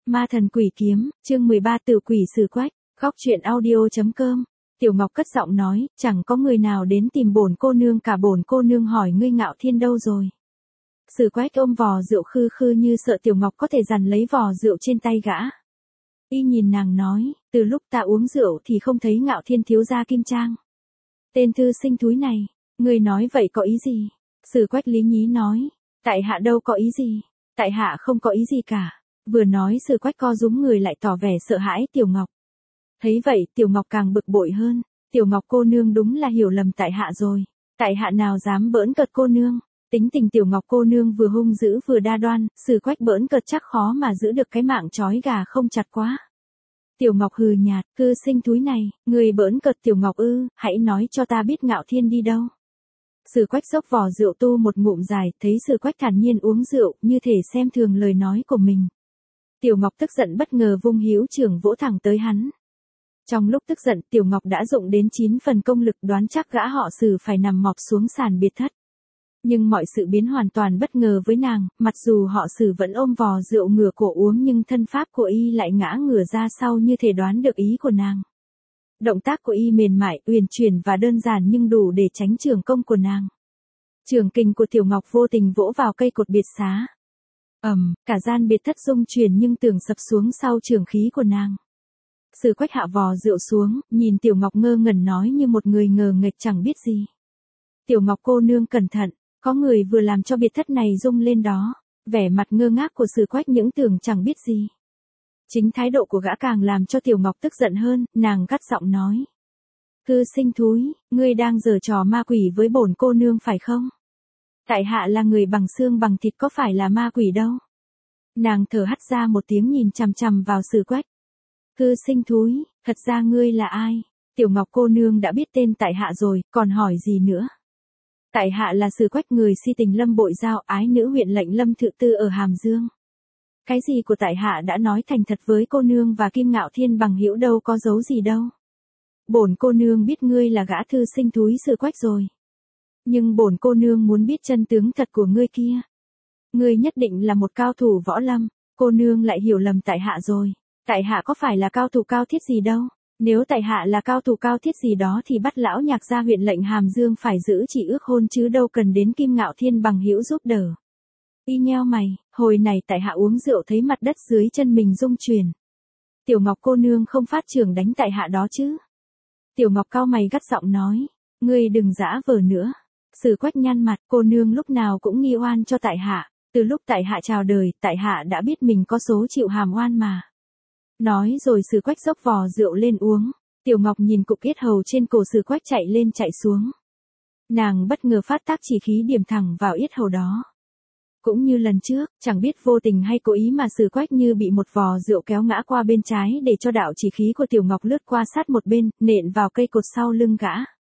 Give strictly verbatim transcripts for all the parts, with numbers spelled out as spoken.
Ma thần quỷ kiếm, chương mười ba Tử quỷ Sử Quách, khóc chuyện audio.com. Tiểu Ngọc cất giọng nói, chẳng có người nào đến tìm bổn cô nương cả, bổn cô nương hỏi ngươi Ngạo Thiên đâu rồi. Sử Quách ôm vò rượu khư khư như sợ Tiểu Ngọc có thể giành lấy vò rượu trên tay gã. Y nhìn nàng nói, từ lúc ta uống rượu thì không thấy Ngạo Thiên thiếu gia Kim Trang. Tên thư sinh thúi này, ngươi nói vậy có ý gì? Sử Quách lý nhí nói, tại hạ đâu có ý gì, tại hạ không có ý gì cả. Vừa nói Sử Quách co rúm người lại tỏ vẻ sợ hãi Tiểu Ngọc. Thấy vậy Tiểu Ngọc càng bực bội hơn, Tiểu Ngọc cô nương đúng là hiểu lầm tại hạ rồi, tại hạ nào dám bỡn cợt cô nương. Tính tình Tiểu Ngọc cô nương vừa hung dữ vừa đa đoan, Sử Quách bỡn cợt chắc khó mà giữ được cái mạng trói gà không chặt quá. Tiểu Ngọc hừ nhạt, cư sinh thúi này, người bỡn cợt Tiểu Ngọc ư, hãy nói cho ta biết Ngạo Thiên đi đâu. Sử Quách xốc vò rượu tu một ngụm dài, thấy Sử Quách thản nhiên uống rượu, như thể xem thường lời nói của mình. Tiểu Ngọc tức giận bất ngờ vung hữu trưởng vỗ thẳng tới hắn. Trong lúc tức giận, Tiểu Ngọc đã dụng đến chín phần công lực, đoán chắc gã họ Sử phải nằm mọp xuống sàn biệt thất. Nhưng mọi sự biến hoàn toàn bất ngờ với nàng, mặc dù họ Sử vẫn ôm vò rượu ngửa cổ uống nhưng thân pháp của y lại ngã ngửa ra sau như thể đoán được ý của nàng. Động tác của y mềm mại, uyển chuyển và đơn giản nhưng đủ để tránh trường công của nàng. Trường kình của Tiểu Ngọc vô tình vỗ vào cây cột biệt xá. ầm, um, cả gian biệt thất rung chuyển nhưng tường sập xuống sau trường khí của nàng. Sử Quách hạ vò rượu xuống, nhìn Tiểu Ngọc ngơ ngẩn nói như một người ngờ nghệch chẳng biết gì. Tiểu Ngọc cô nương cẩn thận, có người vừa làm cho biệt thất này rung lên đó. Vẻ mặt ngơ ngác của Sử Quách những tưởng chẳng biết gì. Chính thái độ của gã càng làm cho Tiểu Ngọc tức giận hơn, nàng gắt giọng nói. Cư sinh thúi, ngươi đang giở trò ma quỷ với bổn cô nương phải không? Tại hạ là người bằng xương bằng thịt có phải là ma quỷ đâu. Nàng thở hắt ra một tiếng nhìn chằm chằm vào Sử Quách. Cư sinh thúi, thật ra ngươi là ai? Tiểu Ngọc cô nương đã biết tên tại hạ rồi, còn hỏi gì nữa? Tại hạ là Sử Quách, người si tình Lâm Bội Giao, ái nữ huyện lệnh Lâm Thự Tư ở Hàm Dương. Cái gì của tại hạ đã nói thành thật với cô nương và Kim Ngạo Thiên bằng hữu, đâu có giấu gì đâu. Bổn cô nương biết ngươi là gã thư sinh thúi Sử Quách rồi. Nhưng bổn cô nương muốn biết chân tướng thật của ngươi kia. Ngươi nhất định là một cao thủ võ lâm, cô nương lại hiểu lầm tại hạ rồi. Tại hạ có phải là cao thủ cao thiết gì đâu. Nếu tại hạ là cao thủ cao thiết gì đó thì bắt lão nhạc gia huyện lệnh Hàm Dương phải giữ chỉ ước hôn chứ đâu cần đến Kim Ngạo Thiên bằng hữu giúp đỡ. Y nheo mày, hồi này tại hạ uống rượu thấy mặt đất dưới chân mình rung chuyển. Tiểu Ngọc cô nương không phát trưởng đánh tại hạ đó chứ? Tiểu Ngọc cau mày gắt giọng nói, ngươi đừng giã vờ nữa. Sử Quách nhăn mặt, cô nương lúc nào cũng nghi oan cho tại hạ, từ lúc tại hạ chào đời, tại hạ đã biết mình có số chịu hàm oan mà. Nói rồi Sử Quách dốc vò rượu lên uống. Tiểu Ngọc nhìn cục yết hầu trên cổ Sử Quách chạy lên chạy xuống. Nàng bất ngờ phát tác chỉ khí điểm thẳng vào yết hầu đó. Cũng như lần trước, chẳng biết vô tình hay cố ý mà Sử Quách như bị một vò rượu kéo ngã qua bên trái để cho đạo chỉ khí của Tiểu Ngọc lướt qua sát một bên, nện vào cây cột sau lưng gã.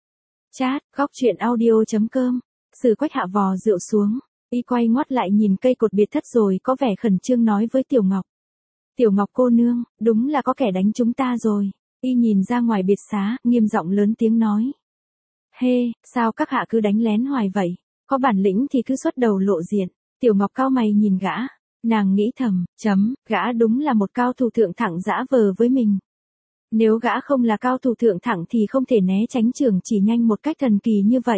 Chat, khóc chuyện audio.com. Sử Quách hạ vò rượu xuống, y quay ngoắt lại nhìn cây cột biệt thất rồi có vẻ khẩn trương nói với Tiểu Ngọc. Tiểu Ngọc cô nương, đúng là có kẻ đánh chúng ta rồi. Y nhìn ra ngoài biệt xá, nghiêm giọng lớn tiếng nói. Hê, hey, sao các hạ cứ đánh lén hoài vậy? Có bản lĩnh thì cứ xuất đầu lộ diện. Tiểu Ngọc cau mày nhìn gã. Nàng nghĩ thầm, chấm, gã đúng là một cao thủ thượng thẳng dã vờ với mình. Nếu gã không là cao thủ thượng thẳng thì không thể né tránh trường chỉ nhanh một cách thần kỳ như vậy.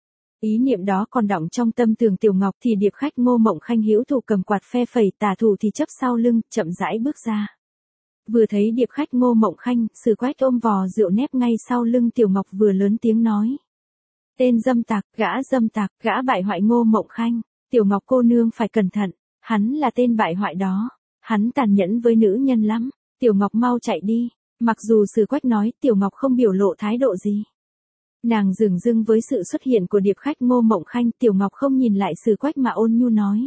Ý niệm đó còn đọng trong tâm tường Tiểu Ngọc thì điệp khách Ngô Mộng Khanh hữu thủ cầm quạt phe phẩy, tả thủ thì chấp sau lưng, chậm rãi bước ra. Vừa thấy điệp khách Ngô Mộng Khanh, Sử Quách ôm vò rượu nép ngay sau lưng Tiểu Ngọc vừa lớn tiếng nói. Tên dâm tặc, gã dâm tặc, gã bại hoại Ngô Mộng Khanh. Tiểu Ngọc cô nương phải cẩn thận, hắn là tên bại hoại đó. Hắn tàn nhẫn với nữ nhân lắm. Tiểu Ngọc mau chạy đi. Mặc dù Sử Quách nói, Tiểu Ngọc không biểu lộ thái độ gì. Nàng dửng dưng với sự xuất hiện của điệp khách Ngô Mộng Khanh. Tiểu Ngọc không nhìn lại Sử Quách mà ôn nhu nói.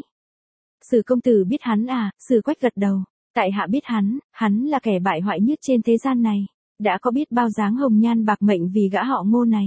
Sử công tử biết hắn à? Sử Quách gật đầu. Tại hạ biết hắn, hắn là kẻ bại hoại nhất trên thế gian này. Đã có biết bao dáng hồng nhan bạc mệnh vì gã họ Ngô này.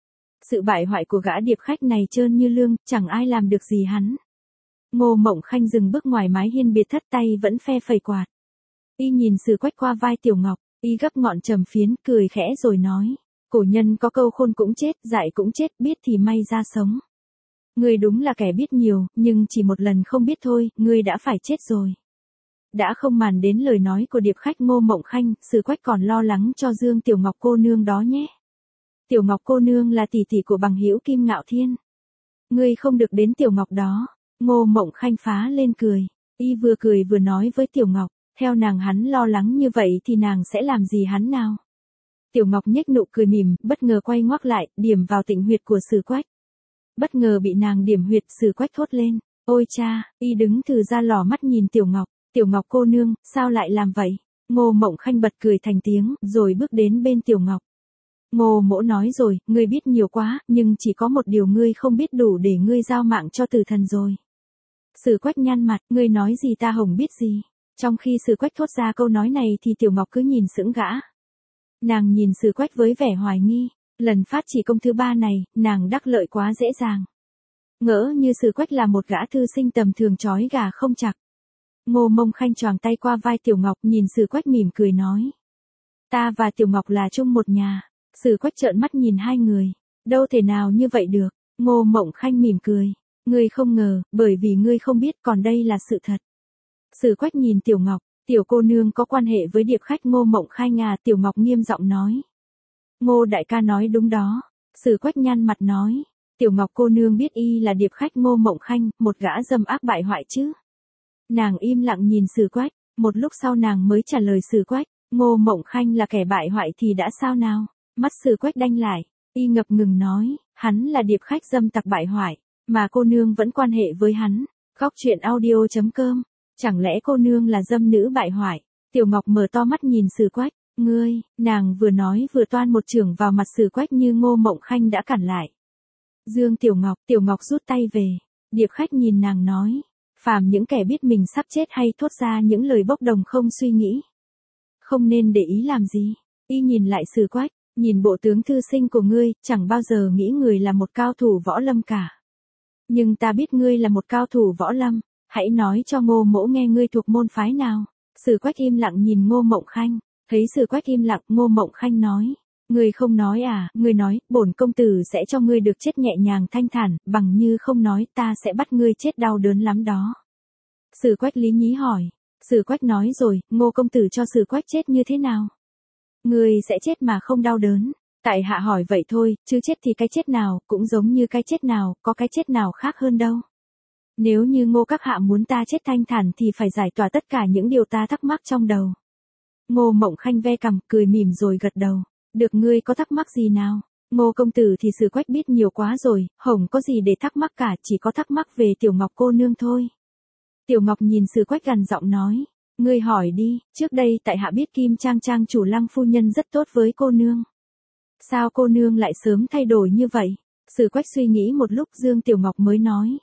Sự bại hoại của gã điệp khách này trơn như lương, chẳng ai làm được gì hắn. Ngô Mộng Khanh dừng bước ngoài mái hiên biệt thất, tay vẫn phe phẩy quạt. Y nhìn Sử Quách qua vai Tiểu Ngọc, y gấp ngọn trầm phiến, cười khẽ rồi nói. Cổ nhân có câu khôn cũng chết, dại cũng chết, biết thì may ra sống. Ngươi đúng là kẻ biết nhiều, nhưng chỉ một lần không biết thôi, ngươi đã phải chết rồi. Đã không màng đến lời nói của điệp khách Ngô Mộng Khanh, Sử Quách còn lo lắng cho Dương Tiểu Ngọc cô nương đó nhé. Tiểu Ngọc cô nương là tỷ tỷ của bằng hữu Kim Ngạo Thiên. Ngươi không được đến Tiểu Ngọc đó. Ngô Mộng Khanh phá lên cười. Y vừa cười vừa nói với Tiểu Ngọc, theo nàng hắn lo lắng như vậy thì nàng sẽ làm gì hắn nào. Tiểu Ngọc nhếch nụ cười mỉm, bất ngờ quay ngoắc lại, điểm vào tịnh huyệt của Sử Quách. Bất ngờ bị nàng điểm huyệt, Sử Quách thốt lên, ôi cha, y đứng thừ ra lò mắt nhìn Tiểu Ngọc, Tiểu Ngọc cô nương, sao lại làm vậy? Ngô Mộng Khanh bật cười thành tiếng, rồi bước đến bên Tiểu Ngọc. Ngô mỗ nói rồi, ngươi biết nhiều quá, nhưng chỉ có một điều ngươi không biết đủ để ngươi giao mạng cho tử thần rồi. Sử Quách nhăn mặt, ngươi nói gì ta hổng biết gì. Trong khi Sử Quách thốt ra câu nói này thì Tiểu Ngọc cứ nhìn sững gã. Nàng nhìn Sử Quách với vẻ hoài nghi, lần phát chỉ công thứ ba này, nàng đắc lợi quá dễ dàng. Ngỡ như Sử Quách là một gã thư sinh tầm thường chói gà không chặt. Ngô Mộng Khanh choàng tay qua vai Tiểu Ngọc nhìn Sử Quách mỉm cười nói. Ta và Tiểu Ngọc là chung một nhà. Sử Quách trợn mắt nhìn hai người. Đâu thể nào như vậy được. Ngô Mộng Khanh mỉm cười. Ngươi không ngờ, bởi vì ngươi không biết còn đây là sự thật. Sử Quách nhìn Tiểu Ngọc. Tiểu cô nương có quan hệ với điệp khách Ngô Mộng Khanh à? Tiểu Ngọc nghiêm giọng nói. Ngô đại ca nói đúng đó. Sử Quách nhăn mặt nói. Tiểu Ngọc cô nương biết y là điệp khách Ngô Mộng Khanh, một gã dâm ác bại hoại chứ. Nàng im lặng nhìn Sử Quách, một lúc sau nàng mới trả lời Sử Quách, Ngô Mộng Khanh là kẻ bại hoại thì đã sao nào? Mắt Sử Quách đanh lại, y ngập ngừng nói, hắn là điệp khách dâm tặc bại hoại, mà cô nương vẫn quan hệ với hắn. Góc truyện audio chấm com, chẳng lẽ cô nương là dâm nữ bại hoại? Tiểu Ngọc mở to mắt nhìn Sử Quách, ngươi, nàng vừa nói vừa toan một chưởng vào mặt Sử Quách như Ngô Mộng Khanh đã cản lại. Dương Tiểu Ngọc, Tiểu Ngọc rút tay về, điệp khách nhìn nàng nói. Phàm những kẻ biết mình sắp chết hay thốt ra những lời bốc đồng không suy nghĩ. Không nên để ý làm gì. Y nhìn lại Sử Quách, nhìn bộ tướng thư sinh của ngươi, chẳng bao giờ nghĩ người là một cao thủ võ lâm cả. Nhưng ta biết ngươi là một cao thủ võ lâm, hãy nói cho Ngô mỗ nghe ngươi thuộc môn phái nào. Sử Quách im lặng nhìn Ngô Mộng Khanh, thấy Sử Quách im lặng, Ngô Mộng Khanh nói. Ngươi không nói à? Ngươi nói, bổn công tử sẽ cho ngươi được chết nhẹ nhàng thanh thản, bằng như không nói ta sẽ bắt ngươi chết đau đớn lắm đó. Sử Quách lý nhí hỏi. Sử Quách nói rồi, Ngô công tử cho Sử Quách chết như thế nào? Ngươi sẽ chết mà không đau đớn. Tại hạ hỏi vậy thôi, chứ chết thì cái chết nào, cũng giống như cái chết nào, có cái chết nào khác hơn đâu. Nếu như Ngô các hạ muốn ta chết thanh thản thì phải giải tỏa tất cả những điều ta thắc mắc trong đầu. Ngô Mộng Khanh ve cằm, cười mỉm rồi gật đầu. Được, ngươi có thắc mắc gì nào? Ngô công tử thì Sử Quách biết nhiều quá rồi, hổng có gì để thắc mắc cả, chỉ có thắc mắc về Tiểu Ngọc cô nương thôi. Tiểu Ngọc nhìn Sử Quách gằn giọng nói, ngươi hỏi đi, trước đây tại hạ biết Kim Trang Trang chủ Lăng phu nhân rất tốt với cô nương. Sao cô nương lại sớm thay đổi như vậy? Sử Quách suy nghĩ một lúc, Dương Tiểu Ngọc mới nói.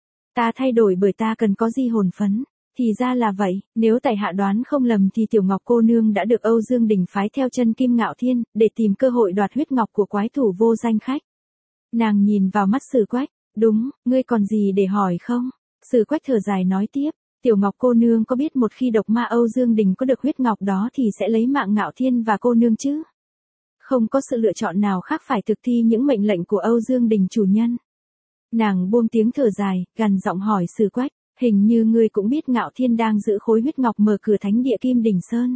Ta thay đổi bởi ta cần có di hồn phấn. Thì ra là vậy, nếu tại hạ đoán không lầm thì Tiểu Ngọc cô nương đã được Âu Dương Đình phái theo chân Kim Ngạo Thiên, để tìm cơ hội đoạt huyết ngọc của quái thủ vô danh khách. Nàng nhìn vào mắt Sử Quách, đúng, ngươi còn gì để hỏi không? Sử Quách thở dài nói tiếp, Tiểu Ngọc cô nương có biết một khi độc ma Âu Dương Đình có được huyết ngọc đó thì sẽ lấy mạng Ngạo Thiên và cô nương chứ? Không có sự lựa chọn nào khác phải thực thi những mệnh lệnh của Âu Dương Đình chủ nhân. Nàng buông tiếng thở dài, gằn giọng hỏi Sử Quách. Hình như ngươi cũng biết Ngạo Thiên đang giữ khối huyết ngọc mở cửa thánh địa Kim Đỉnh Sơn.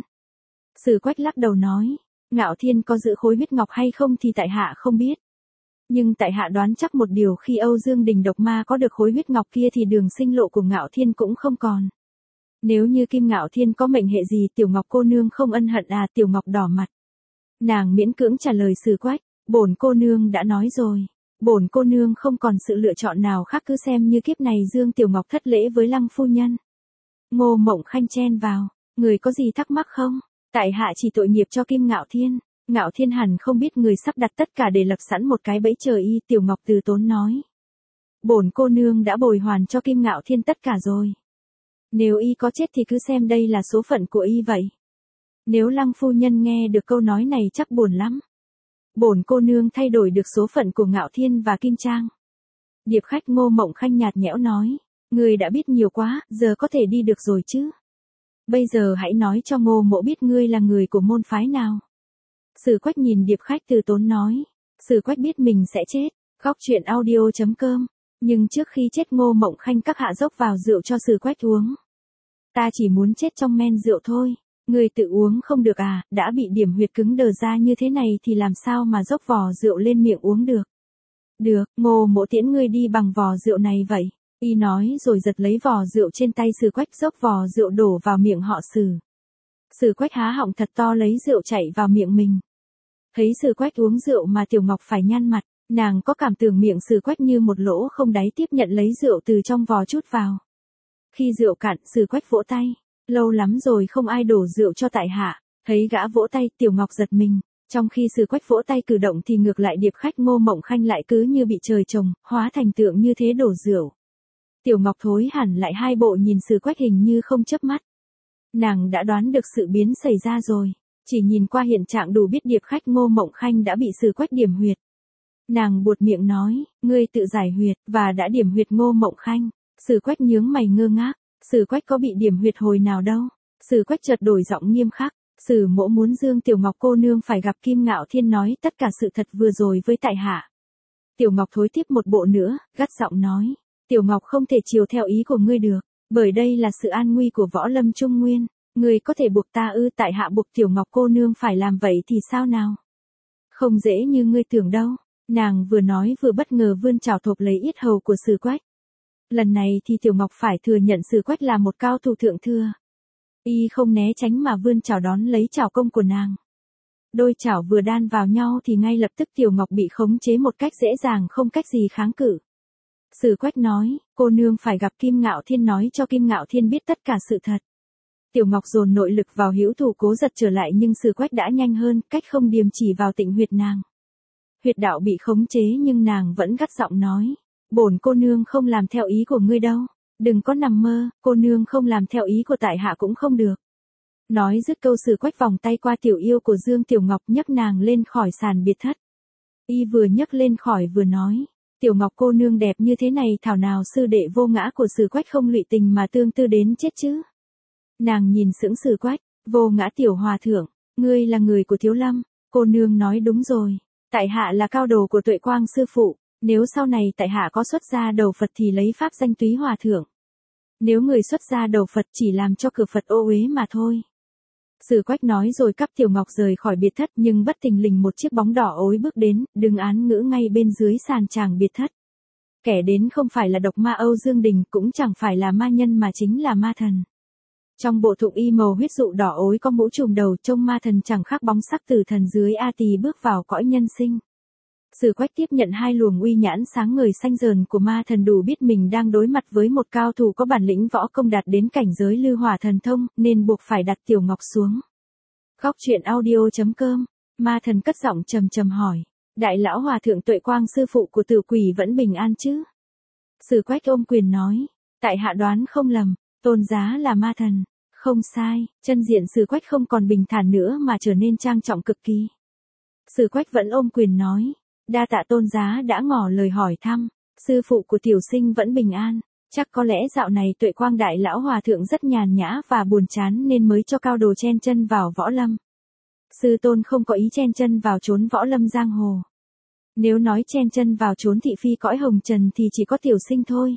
Sử Quách lắc đầu nói, Ngạo Thiên có giữ khối huyết ngọc hay không thì tại hạ không biết. Nhưng tại hạ đoán chắc một điều, khi Âu Dương Đình độc ma có được khối huyết ngọc kia thì đường sinh lộ của Ngạo Thiên cũng không còn. Nếu như Kim Ngạo Thiên có mệnh hệ gì, Tiểu Ngọc cô nương không ân hận à? Tiểu Ngọc đỏ mặt. Nàng miễn cưỡng trả lời Sử Quách, bổn cô nương đã nói rồi. Bổn cô nương không còn sự lựa chọn nào khác, cứ xem như kiếp này Dương Tiểu Ngọc thất lễ với Lăng phu nhân. Ngô Mộng Khanh chen vào, người có gì thắc mắc không? Tại hạ chỉ tội nghiệp cho Kim Ngạo Thiên. Ngạo Thiên hẳn không biết người sắp đặt tất cả để lập sẵn một cái bẫy chờ y. Tiểu Ngọc từ tốn nói. Bổn cô nương đã bồi hoàn cho Kim Ngạo Thiên tất cả rồi. Nếu y có chết thì cứ xem đây là số phận của y vậy. Nếu Lăng phu nhân nghe được câu nói này chắc buồn lắm. Bổn cô nương thay đổi được số phận của Ngạo Thiên và Kim Trang. Điệp khách Ngô Mộng Khanh nhạt nhẽo nói, ngươi đã biết nhiều quá, giờ có thể đi được rồi chứ. Bây giờ hãy nói cho Ngô mỗ biết ngươi là người của môn phái nào. Sử Quách nhìn điệp khách từ tốn nói, Sử Quách biết mình sẽ chết. Góc truyện audio chấm com, nhưng trước khi chết Ngô Mộng Khanh các hạ dốc vào rượu cho Sử Quách uống. Ta chỉ muốn chết trong men rượu thôi. Ngươi tự uống không được à, đã bị điểm huyệt cứng đờ ra như thế này thì làm sao mà dốc vò rượu lên miệng uống được. Được, Ngô Mỗ tiễn ngươi đi bằng vò rượu này vậy. Y nói rồi giật lấy vò rượu trên tay Sử Quách, dốc vò rượu đổ vào miệng họ Sử. Sử Quách há họng thật to lấy rượu chảy vào miệng mình. Thấy Sử Quách uống rượu mà Tiểu Ngọc phải nhăn mặt, nàng có cảm tưởng miệng Sử Quách như một lỗ không đáy, tiếp nhận lấy rượu từ trong vò chút vào. Khi rượu cạn, Sử Quách vỗ tay. Lâu lắm rồi không ai đổ rượu cho tại hạ. Thấy gã vỗ tay, Tiểu Ngọc giật mình. Trong khi Sử Quách vỗ tay cử động thì ngược lại điệp khách Ngô Mộng Khanh lại cứ như bị trời trồng, hóa thành tượng như thế đổ rượu. Tiểu Ngọc thối hẳn lại hai bộ nhìn Sử Quách hình như không chớp mắt. Nàng đã đoán được sự biến xảy ra rồi. Chỉ nhìn qua hiện trạng đủ biết điệp khách Ngô Mộng Khanh đã bị Sử Quách điểm huyệt. Nàng buột miệng nói, ngươi tự giải huyệt, và đã điểm huyệt Ngô Mộng Khanh. Sử Quách nhướng mày ngơ ngác. Sử Quách có bị điểm huyệt hồi nào đâu. Sử Quách chợt đổi giọng nghiêm khắc. Sử Mỗ muốn Dương Tiểu Ngọc cô nương phải gặp Kim Ngạo Thiên nói tất cả sự thật vừa rồi với tại hạ. Tiểu Ngọc thối tiếp một bộ nữa, gắt giọng nói. Tiểu Ngọc không thể chiều theo ý của ngươi được, bởi đây là sự an nguy của võ lâm Trung Nguyên. Ngươi có thể buộc ta ư? Tại hạ buộc Tiểu Ngọc cô nương phải làm vậy thì sao nào? Không dễ như ngươi tưởng đâu. Nàng vừa nói vừa bất ngờ vươn chảo thộp lấy yết hầu của Sử Quách. Lần này thì Tiểu Ngọc phải thừa nhận Sử Quách là một cao thủ thượng thừa. Y không né tránh mà vươn chảo đón lấy chảo công của nàng. Đôi chảo vừa đan vào nhau thì ngay lập tức Tiểu Ngọc bị khống chế một cách dễ dàng, không cách gì kháng cự. Sử Quách nói, cô nương phải gặp Kim Ngạo Thiên, nói cho Kim Ngạo Thiên biết tất cả sự thật. Tiểu Ngọc dồn nội lực vào hữu thủ cố giật trở lại, nhưng Sử Quách đã nhanh hơn, cách không điềm chỉ vào tịnh huyệt nàng. Huyệt đạo bị khống chế nhưng nàng vẫn gắt giọng nói, bổn cô nương không làm theo ý của ngươi đâu. Đừng có nằm mơ, cô nương không làm theo ý của tại hạ cũng không được. Nói dứt câu, Sử Quách vòng tay qua tiểu yêu của Dương Tiểu Ngọc, nhấc nàng lên khỏi sàn biệt thất. Y vừa nhấc lên khỏi vừa nói, Tiểu Ngọc cô nương đẹp như thế này, thảo nào sư đệ vô ngã của Sử Quách không lụy tình mà tương tư đến chết chứ. Nàng nhìn sững Sử Quách, vô ngã tiểu hòa thượng, ngươi là người của Thiếu Lâm. Cô nương nói đúng rồi, tại hạ là cao đồ của Tuệ Quang sư phụ. Nếu sau này tại hạ có xuất gia đầu Phật thì lấy pháp danh Túy Hòa thượng. Nếu người xuất gia đầu Phật chỉ làm cho cửa Phật ô uế mà thôi. Sử Quách nói rồi cắp Tiểu Ngọc rời khỏi biệt thất, nhưng bất thình lình một chiếc bóng đỏ ối bước đến, đứng án ngữ ngay bên dưới sàn tràng biệt thất. Kẻ đến không phải là độc ma Âu Dương Đình, cũng chẳng phải là ma nhân mà chính là ma thần. Trong bộ thụng y màu huyết dụ đỏ ối có mũ trùm đầu, trông ma thần chẳng khác bóng sắc tử thần dưới A Tỳ bước vào cõi nhân sinh. Sử Quách tiếp nhận hai luồng uy nhãn sáng ngời xanh dờn của ma thần, đủ biết mình đang đối mặt với một cao thủ có bản lĩnh võ công đạt đến cảnh giới Lư Hỏa thần thông, nên buộc phải đặt Tiểu Ngọc xuống. Góc truyện audio chấm com. Ma thần cất giọng trầm trầm hỏi, đại lão hòa thượng Tuệ Quang sư phụ của Tử Quỷ vẫn bình an chứ? Sử Quách ôm quyền nói, tại hạ đoán không lầm, tôn giá là ma thần. Không sai. Chân diện Sử Quách không còn bình thản nữa mà trở nên trang trọng cực kỳ. Sử Quách vẫn ôm quyền nói, đa tạ tôn giá đã ngỏ lời hỏi thăm. Sư phụ của tiểu sinh vẫn bình an. Chắc có lẽ dạo này Tuệ Quang đại lão hòa thượng rất nhàn nhã và buồn chán nên mới cho cao đồ chen chân vào võ lâm. Sư tôn không có ý chen chân vào chốn võ lâm giang hồ. Nếu nói chen chân vào chốn thị phi cõi hồng trần thì chỉ có tiểu sinh thôi.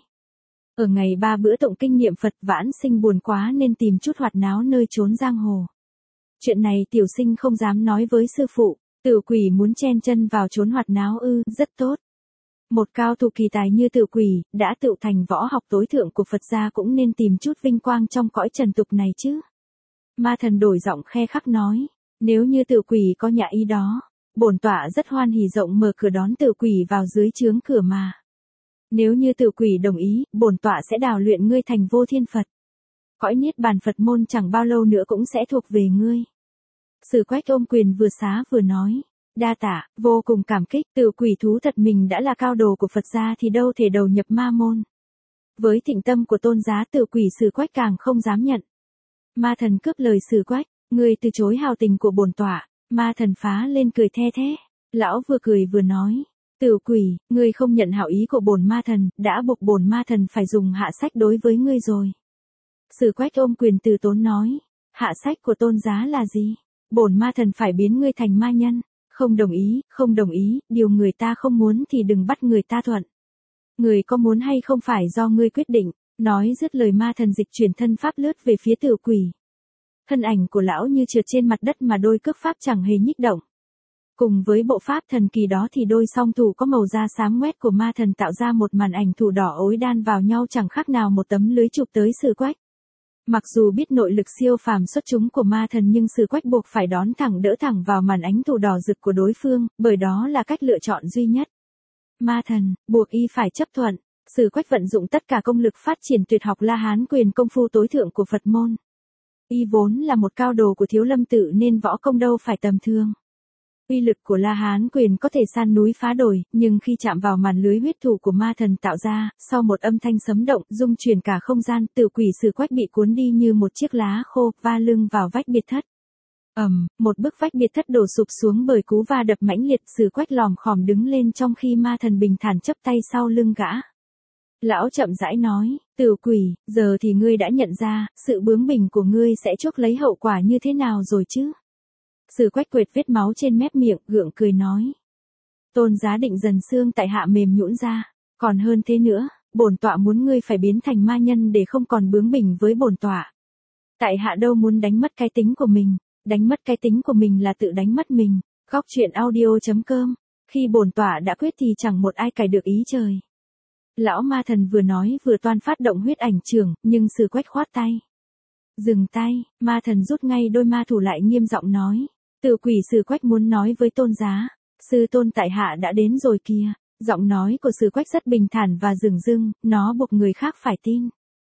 Ở ngày ba bữa tụng kinh niệm Phật, vãn sinh buồn quá nên tìm chút hoạt náo nơi chốn giang hồ. Chuyện này tiểu sinh không dám nói với sư phụ. Tử Quỷ muốn chen chân vào chốn hoạt náo ư? Rất tốt. Một cao thủ kỳ tài như Tử Quỷ, đã tự thành võ học tối thượng của Phật gia, cũng nên tìm chút vinh quang trong cõi trần tục này chứ. Ma thần đổi giọng khe khắc nói, nếu như Tử Quỷ có nhã ý đó, bổn tọa rất hoan hỉ rộng mở cửa đón Tử Quỷ vào dưới trướng cửa mà. Nếu như Tử Quỷ đồng ý, bổn tọa sẽ đào luyện ngươi thành vô thiên Phật. Cõi niết bàn Phật môn chẳng bao lâu nữa cũng sẽ thuộc về ngươi. Sử Quách ôm quyền vừa xá vừa nói, đa tạ, vô cùng cảm kích. Tử Quỷ thú thật mình đã là cao đồ của Phật gia thì đâu thể đầu nhập ma môn. Với thịnh tâm của tôn giá, Tử Quỷ Sử Quách càng không dám nhận. Ma thần cướp lời Sử Quách, ngươi từ chối hào tình của bổn tọa. Ma thần phá lên cười the thế. Lão vừa cười vừa nói, Tử Quỷ, ngươi không nhận hảo ý của bổn ma thần, đã buộc bổn ma thần phải dùng hạ sách đối với ngươi rồi. Sử Quách ôm quyền từ tốn nói, hạ sách của tôn giá là gì? Bổn ma thần phải biến ngươi thành ma nhân. Không đồng ý, không đồng ý, điều người ta không muốn thì đừng bắt người ta thuận. Người có muốn hay không phải do ngươi quyết định, Nói dứt lời ma thần dịch chuyển thân pháp lướt về phía tiểu quỷ. Thân ảnh của lão như trượt trên mặt đất mà đôi cước pháp chẳng hề nhích động. Cùng với bộ pháp thần kỳ đó thì đôi song thủ có màu da xám ngoét của ma thần tạo ra một màn ảnh thủ đỏ ối đan vào nhau chẳng khác nào một tấm lưới chụp tới Sử Quách. Mặc dù biết nội lực siêu phàm xuất chúng của ma thần nhưng Sử Quách buộc phải đón thẳng đỡ thẳng vào màn ánh thủ đỏ rực của đối phương, bởi đó là cách lựa chọn duy nhất. Ma thần, buộc y phải chấp thuận. Sử Quách vận dụng tất cả công lực phát triển tuyệt học La Hán quyền công phu tối thượng của Phật môn. Y vốn là một cao đồ của Thiếu Lâm tự nên võ công đâu phải tầm thường. Uy lực của La Hán quyền có thể san núi phá đồi, nhưng khi chạm vào màn lưới huyết thủ của ma thần tạo ra, sau một âm thanh sấm động, rung chuyển cả không gian, tiểu quỷ Sử Quách bị cuốn đi như một chiếc lá khô, va lưng vào vách biệt thất. Ầm, um, một bức vách biệt thất đổ sụp xuống bởi cú va đập mãnh liệt, Sử Quách lòm khòm đứng lên trong khi ma thần bình thản chấp tay sau lưng gã. Lão chậm rãi nói, tiểu quỷ, giờ thì ngươi đã nhận ra, sự bướng bỉnh của ngươi sẽ chuốc lấy hậu quả như thế nào rồi chứ? Sử Quách quệt vết máu trên mép miệng, gượng cười nói. Tôn giá định dần xương tại hạ mềm nhũn ra, còn hơn thế nữa, bổn tọa muốn ngươi phải biến thành ma nhân để không còn bướng bỉnh với bổn tọa. Tại hạ đâu muốn đánh mất cái tính của mình, đánh mất cái tính của mình là tự đánh mất mình. Góc truyện audio chấm com, khi bổn tọa đã quyết thì chẳng một ai cải được ý trời. Lão ma thần vừa nói vừa toan phát động huyết ảnh trường, nhưng Sử Quách khoát tay. Dừng tay, ma thần rút ngay đôi ma thủ lại nghiêm giọng nói. Tiểu quỷ Sử Quách muốn nói với tôn giá. Sư tôn tại hạ đã đến rồi kìa. Giọng nói của Sử Quách rất bình thản và dửng dưng, nó buộc người khác phải tin.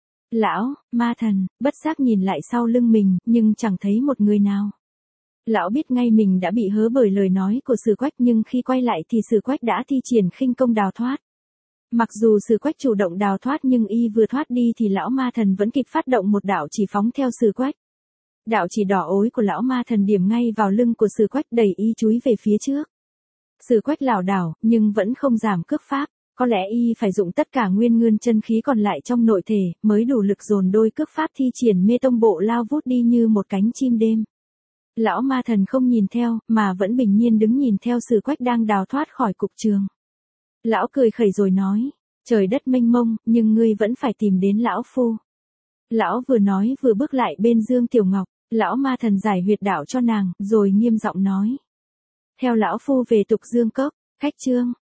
Lão, ma thần, bất giác nhìn lại sau lưng mình, nhưng chẳng thấy một người nào. Lão biết ngay mình đã bị hớ bởi lời nói của Sử Quách nhưng khi quay lại thì Sử Quách đã thi triển khinh công đào thoát. Mặc dù Sử Quách chủ động đào thoát nhưng y vừa thoát đi thì lão ma thần vẫn kịp phát động một đạo chỉ phóng theo Sử Quách. Đạo chỉ đỏ ối của lão ma thần điểm ngay vào lưng của Sử Quách đẩy y chúi về phía trước. Sử Quách lảo đảo, nhưng vẫn không giảm cước pháp, có lẽ y phải dụng tất cả nguyên nguyên chân khí còn lại trong nội thể, mới đủ lực dồn đôi cước pháp thi triển mê tông bộ lao vút đi như một cánh chim đêm. Lão ma thần không nhìn theo, mà vẫn bình nhiên đứng nhìn theo Sử Quách đang đào thoát khỏi cục trường. Lão cười khẩy rồi nói, trời đất mênh mông, nhưng ngươi vẫn phải tìm đến lão phu. Lão vừa nói vừa bước lại bên Dương Tiểu Ngọc, lão ma thần giải huyệt đạo cho nàng, rồi nghiêm giọng nói. Theo lão phu về tục Dương Cốc, khách trương,